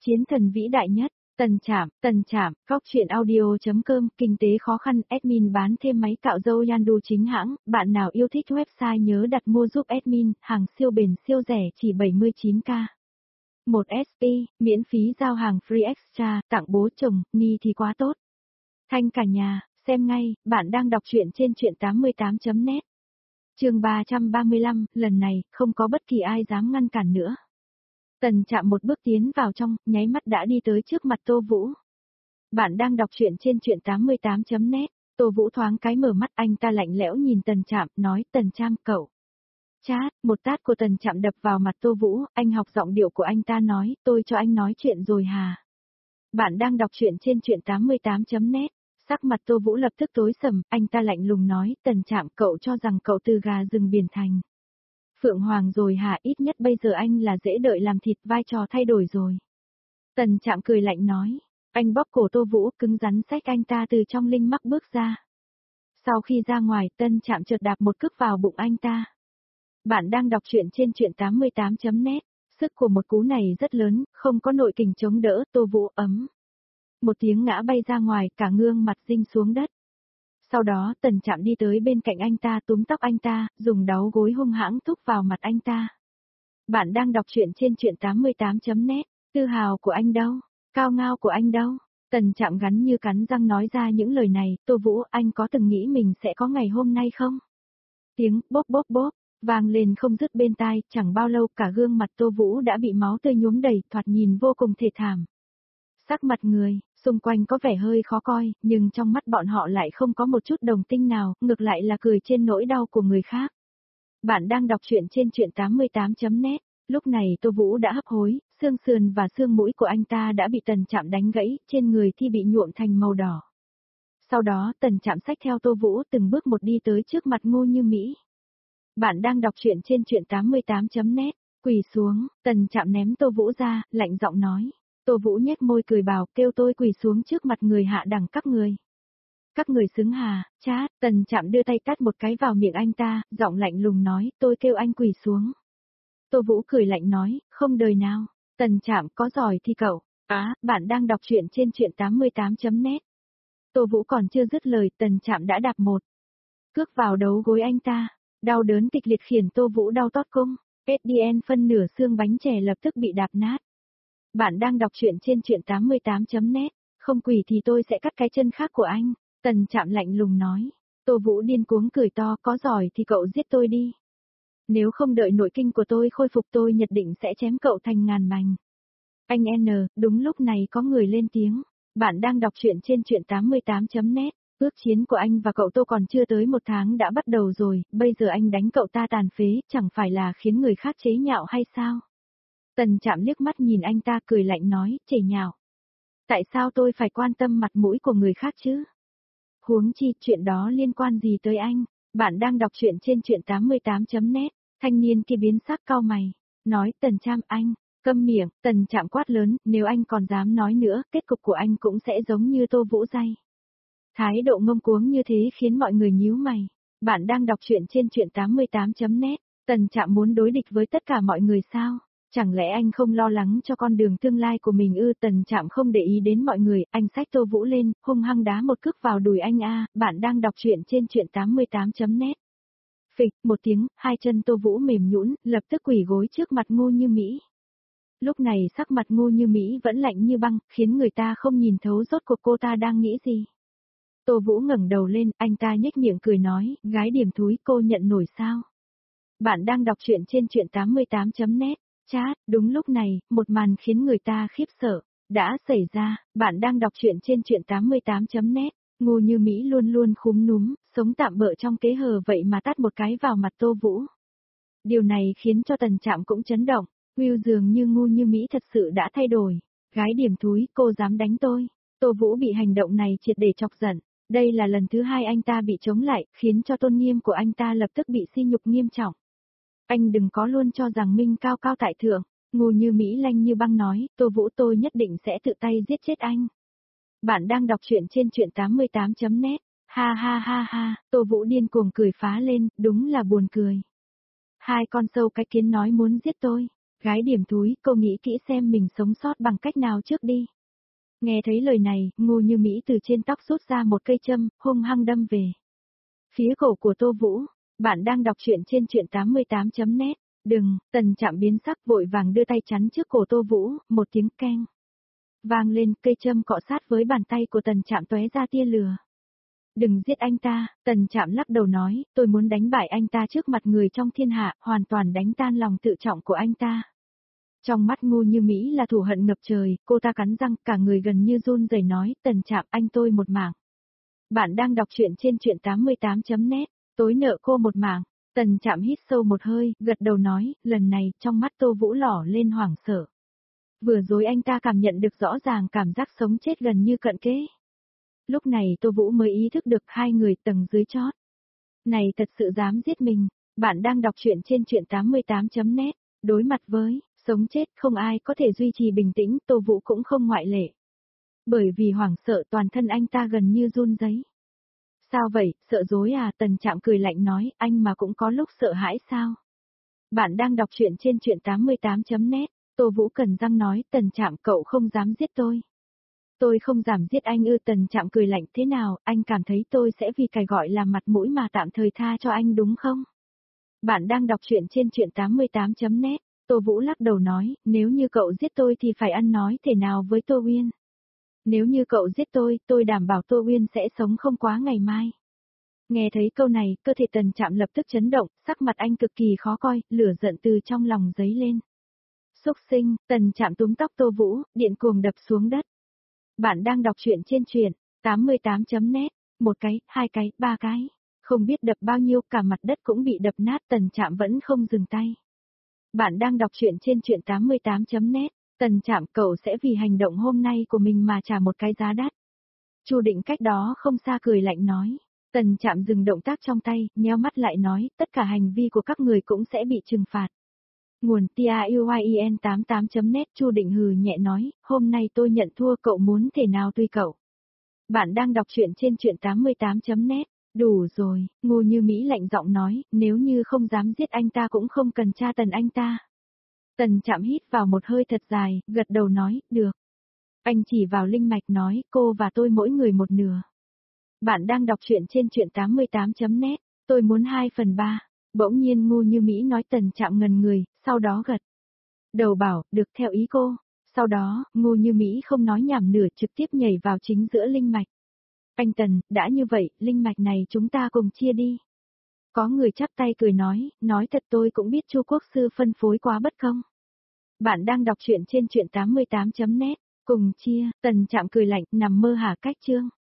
Chiến thần vĩ đại nhất, Tần Trạm, Góc truyện audio.com, kinh tế khó khăn, admin bán thêm máy cạo râu Yandu chính hãng, bạn nào yêu thích website nhớ đặt mua giúp admin, hàng siêu bền siêu rẻ chỉ 79k. 1SP, miễn phí giao hàng free extra, tặng bố chồng, ni thì quá tốt. Thanh cả nhà, xem ngay, bạn đang đọc truyện trên truyện88.net. Chương 335, lần này, không có bất kỳ ai dám ngăn cản nữa. Tần Trạm một bước tiến vào trong, nháy mắt đã đi tới trước mặt Tô Vũ. Bạn đang đọc truyện trên truyện88.net, Tô Vũ thoáng cái mở mắt, anh ta lạnh lẽo nhìn Tần Trạm, nói, Tần Trạm cậu. Chát, một tát của Tần Trạm đập vào mặt Tô Vũ, anh học giọng điệu của anh ta nói, tôi cho anh nói chuyện rồi hà. Bạn đang đọc truyện trên truyện88.net, sắc mặt Tô Vũ lập tức tối sầm, anh ta lạnh lùng nói, Tần Trạm cậu cho rằng cậu từ gà rừng biển thành Phượng Hoàng rồi hả, ít nhất bây giờ anh là dễ đợi làm thịt, vai trò thay đổi rồi. Tần Trạm cười lạnh nói, anh bóp cổ Tô Vũ, cứng rắn xách anh ta từ trong linh mắc bước ra. Sau khi ra ngoài, Tần Trạm chợt đạp một cước vào bụng anh ta. Bạn đang đọc truyện trên truyện88.net, sức của một cú này rất lớn, không có nội kình chống đỡ, Tô Vũ ấm. Một tiếng ngã bay ra ngoài, cả gương mặt dinh xuống đất. Sau đó Tần Trạm đi tới bên cạnh anh ta, túm tóc anh ta, dùng đáu gối hung hãng thúc vào mặt anh ta. Bạn đang đọc truyện trên truyện88.net, tự hào của anh đâu, cao ngao của anh đâu. Tần Trạm gắn như cắn răng nói ra những lời này, Tô Vũ, anh có từng nghĩ mình sẽ có ngày hôm nay không? Tiếng bốp bốp bốp vang lên không dứt bên tai, chẳng bao lâu cả gương mặt Tô Vũ đã bị máu tươi nhuốm đầy, thoạt nhìn vô cùng thê thảm. Sắc mặt người xung quanh có vẻ hơi khó coi, nhưng trong mắt bọn họ lại không có một chút đồng tình nào, ngược lại là cười trên nỗi đau của người khác. Bạn đang đọc truyện trên truyện88.net, lúc này Tô Vũ đã hấp hối, xương sườn và xương mũi của anh ta đã bị Tần Trạm đánh gãy, trên người thì bị nhuộm thành màu đỏ. Sau đó Tần Trạm xách theo Tô Vũ từng bước một đi tới trước mặt Ngô Như Mỹ. Bạn đang đọc truyện trên truyện88.net, quỳ xuống, Tần Trạm ném Tô Vũ ra, lạnh giọng nói. Tô Vũ nhếch môi cười bảo, kêu tôi quỳ xuống trước mặt người hạ đẳng các người. Các người xứng hà, chát, Tần Trạm đưa tay tát một cái vào miệng anh ta, giọng lạnh lùng nói, tôi kêu anh quỳ xuống. Tô Vũ cười lạnh nói, không đời nào. Tần Trạm có giỏi thì cậu. Bạn đang đọc truyện trên truyện88.net. Tô Vũ còn chưa dứt lời, Tần Trạm đã đạp một cước vào đấu gối anh ta. Đau đớn kịch liệt khiến Tô Vũ đau tót cung. SDN phân nửa xương bánh chè lập tức bị đạp nát. Bạn đang đọc truyện trên truyện88.net, không quỳ thì tôi sẽ cắt cái chân khác của anh. Tần Trạm lạnh lùng nói. Tô Vũ điên cuống cười to, có giỏi thì cậu giết tôi đi. Nếu không đợi nội kinh của tôi khôi phục tôi nhất định sẽ chém cậu thành ngàn mảnh. Anh đúng lúc này có người lên tiếng. Bạn đang đọc truyện trên truyện88.net, ước chiến của anh và cậu Tô còn chưa tới 1 tháng đã bắt đầu rồi, bây giờ anh đánh cậu ta tàn phế, chẳng phải là khiến người khác chế nhạo hay sao? Tần Trạm liếc mắt nhìn anh ta cười lạnh nói, chế nhạo. Tại sao tôi phải quan tâm mặt mũi của người khác chứ? Huống chi, chuyện đó liên quan gì tới anh? Bạn đang đọc truyện trên truyện88.net, thanh niên kia biến sắc cau mày, nói, Tần Trạm anh, câm miệng. Tần Trạm quát lớn, nếu anh còn dám nói nữa, kết cục của anh cũng sẽ giống như Tô Vũ day. Thái độ ngông cuống như thế khiến mọi người nhíu mày. Bạn đang đọc truyện trên truyện88.net, Tần Trạm muốn đối địch với tất cả mọi người sao? Chẳng lẽ anh không lo lắng cho con đường tương lai của mình ư? Tần Trạm không để ý đến mọi người, anh xách Tô Vũ lên, hung hăng đá một cước vào đùi anh Bạn đang đọc truyện trên truyện88.net. Phịch, một tiếng, hai chân Tô Vũ mềm nhũn, lập tức quỳ gối trước mặt Ngô Như Mỹ. Lúc này sắc mặt Ngô Như Mỹ vẫn lạnh như băng, khiến người ta không nhìn thấu rốt cuộc cô ta đang nghĩ gì. Tô Vũ ngẩng đầu lên, anh ta nhếch miệng cười nói, gái điểm thúi cô nhận nổi sao? Bạn đang đọc truyện trên truyện88.net, chat, đúng lúc này, một màn khiến người ta khiếp sợ, đã xảy ra. Bạn đang đọc truyện trên truyện88.net, Ngô Như Mỹ luôn luôn khúm núm, sống tạm bợ trong kế hờ vậy mà tát một cái vào mặt Tô Vũ. Điều này khiến cho Tần Trạm cũng chấn động, dường như Ngô Như Mỹ thật sự đã thay đổi. Gái điểm thúi, cô dám đánh tôi. Tô Vũ bị hành động này triệt để chọc giận. Đây là lần thứ 2 anh ta bị chống lại, khiến cho tôn nghiêm của anh ta lập tức bị sỉ nhục nghiêm trọng. Anh đừng có luôn cho rằng mình cao cao tại thượng. Ngô Như Mỹ lanh như băng nói, Tô Vũ tôi nhất định sẽ tự tay giết chết anh. Bạn đang đọc truyện trên truyện88.net, ha ha ha ha, Tô Vũ điên cuồng cười phá lên, đúng là buồn cười. Hai con sâu cái kiến nói muốn giết tôi, Gái điểm thúi, cô nghĩ kỹ xem mình sống sót bằng cách nào trước đi. Nghe thấy lời này, Ngô Như Mỹ từ trên tóc rút ra một cây châm, hung hăng đâm về phía cổ của Tô Vũ. Bạn đang đọc truyện trên truyện88.net. Đừng, Tần Trạm biến sắc vội vàng đưa tay chắn trước cổ Tô Vũ, một tiếng keng vang lên, cây châm cọ sát với bàn tay của Tần Trạm tóe ra tia lửa. Đừng giết anh ta, Tần Trạm lắc đầu nói, tôi muốn đánh bại anh ta trước mặt người trong thiên hạ, hoàn toàn đánh tan lòng tự trọng của anh ta. Trong mắt Ngô Như Mỹ là thù hận ngập trời, cô ta cắn răng, cả người gần như run rẩy nói, Tần Trạm anh tôi một mạng. Bạn đang đọc truyện trên truyện88.net, tối nợ cô một mạng. Tần Trạm hít sâu một hơi, gật đầu nói, lần này trong mắt Tô Vũ lỏ lên hoảng sợ. Vừa rồi anh ta cảm nhận được rõ ràng cảm giác sống chết gần như cận kề. Lúc này Tô Vũ mới ý thức được hai người tầng dưới chót này thật sự dám giết mình. Bạn đang đọc truyện trên truyện88.net, đối mặt với sống chết không ai có thể duy trì bình tĩnh, Tô Vũ cũng không ngoại lệ. Bởi vì hoảng sợ toàn thân anh ta gần như run rẩy. Sao vậy, sợ dối à? Tần Trạm cười lạnh nói, anh mà cũng có lúc sợ hãi sao? Bạn đang đọc truyện trên truyện88.net, Tô Vũ cẩn răng nói, Tần Trạm cậu không dám giết tôi. Tôi không dám giết anh ư? Tần Trạm cười lạnh, thế nào, anh cảm thấy tôi sẽ vì cái gọi là mặt mũi mà tạm thời tha cho anh đúng không? Bạn đang đọc truyện trên truyện88.net, Tô Vũ lắc đầu nói, nếu như cậu giết tôi thì phải ăn nói thế nào với Tô Uyên? Nếu như cậu giết tôi đảm bảo Tô Uyên sẽ sống không quá ngày mai. Nghe thấy câu này, cơ thể Tần Trạm lập tức chấn động, sắc mặt anh cực kỳ khó coi, lửa giận từ trong lòng dấy lên. Xúc sinh, Tần Trạm túm tóc Tô Vũ, điện cuồng đập xuống đất. Bạn đang đọc truyện trên truyện88.net, một cái, hai cái, ba cái. Không biết đập bao nhiêu, cả mặt đất cũng bị đập nát, Tần Trạm vẫn không dừng tay. Bạn đang đọc truyện trên truyện88.net, Tần Trạm cậu sẽ vì hành động hôm nay của mình mà trả một cái giá đắt. Chu Định cách đó không xa cười lạnh nói. Tần Trạm dừng động tác trong tay, nheo mắt lại nói, tất cả hành vi của các người cũng sẽ bị trừng phạt. Nguồn TIUYEN88.net. Chu Định hừ nhẹ nói, hôm nay tôi nhận thua, cậu muốn thể nào tùy cậu. Bạn đang đọc truyện trên truyện88.net, đủ rồi, Ngô Như Mỹ lạnh giọng nói, nếu như không dám giết anh ta cũng không cần tra tấn anh ta. Tần Trạm hít vào một hơi thật dài, gật đầu nói, được. Anh chỉ vào linh mạch nói, cô và tôi mỗi người một nửa. Bạn đang đọc truyện trên truyện88.net, tôi muốn 2/3. Bỗng nhiên Ngô Như Mỹ nói. Tần Trạm ngần người, sau đó gật đầu bảo, được theo ý cô. Sau đó, Ngô Như Mỹ không nói nhảm nửa trực tiếp nhảy vào chính giữa linh mạch. Anh Tần, đã như vậy, linh mạch này chúng ta cùng chia đi. Có người chắp tay cười nói thật tôi cũng biết Chu Quốc Sư phân phối quá bất công. Bạn đang đọc truyện trên truyện88.net, cùng chia, Tần Trạm cười lạnh, nằm mơ hả cách chương.